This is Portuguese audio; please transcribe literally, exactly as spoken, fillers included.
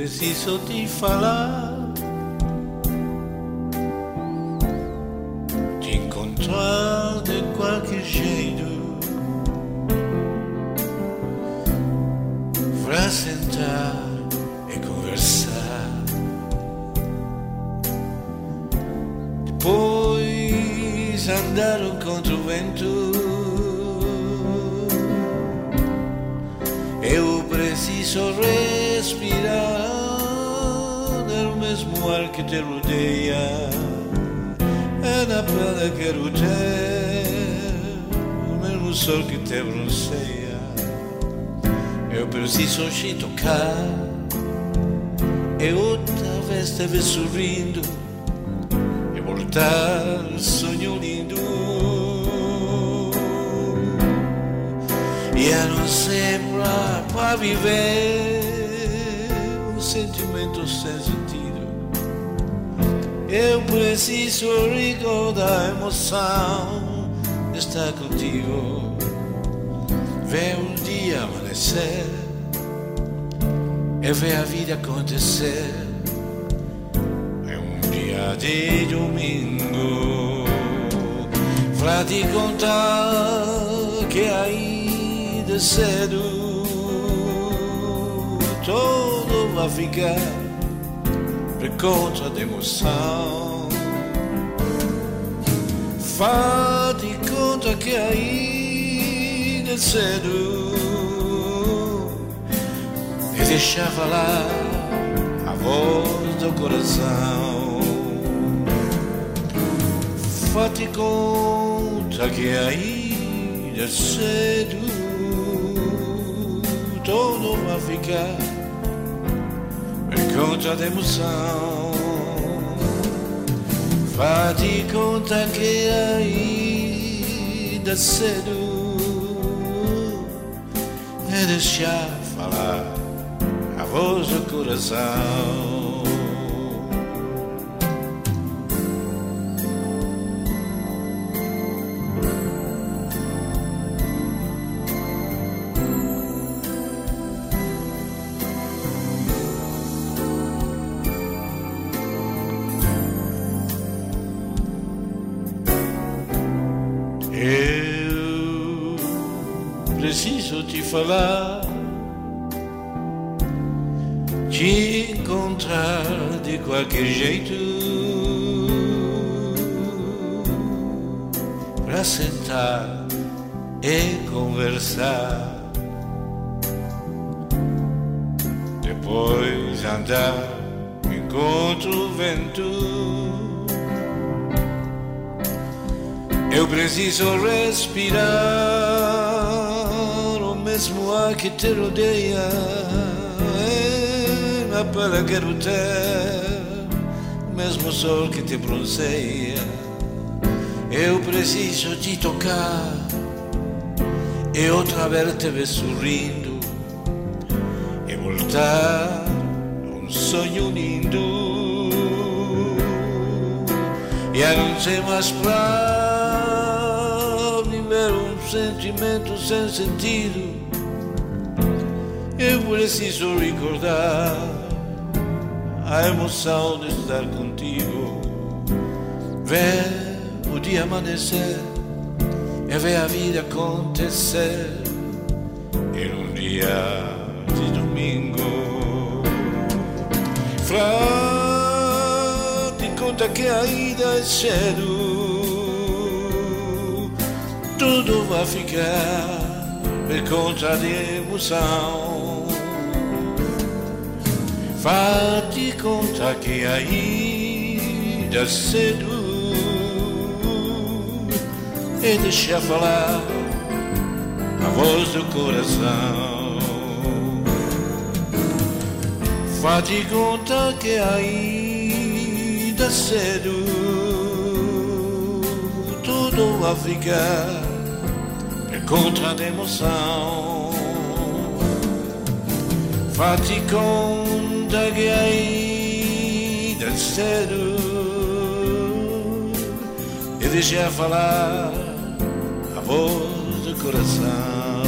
preciso te falar, te encontrar de qualquer jeito, pra sentar e conversar, depois andar contra o vento. Eu preciso respirar no mesmo ar que te rodeia, é na praia que quero ter o mesmo sol que te bronzeia. Eu preciso te tocar e outra vez te ver sorrindo e voltar sonho lindo. Já não sembra para viver um sentimento sem sentido. Eu preciso recordar a emoção de estar contigo. Ver um dia amanhecer e ver a vida acontecer. É um dia de domingo pra te contar que aí de cedo todo vai ficar por conta de emoção. Faz-te conta que aí de cedo e deixa falar a voz do coração. Faz-te conta que aí de cedo todo vai ficar por conta da emoção. Faz-te conta que ainda cedo é deixar falar a voz do coração. Eu preciso te falar, te encontrar de qualquer jeito, pra sentar e conversar, depois andar encontro o vento. Eu preciso respirar o mesmo ar que te rodeia, é na pele que quero ter o mesmo sol que te bronzeia. Eu preciso te tocar e outra vez te ver sorrindo e voltar um sonho lindo. Já não sei mais pra um sentimento sem sentido. Eu preciso recordar a emoção de estar contigo, ver o dia amanhecer e ver a vida acontecer em um dia de domingo. Faz-te conta que ainda é cedo, tudo vai ficar por conta de emoção. Faz-te conta que ainda cedo e deixa falar a voz do coração. Faz-te conta que ainda cedo tudo vai ficar contra a emoção. Faz-te conta que ainda é cedo e deixa falar a voz do coração.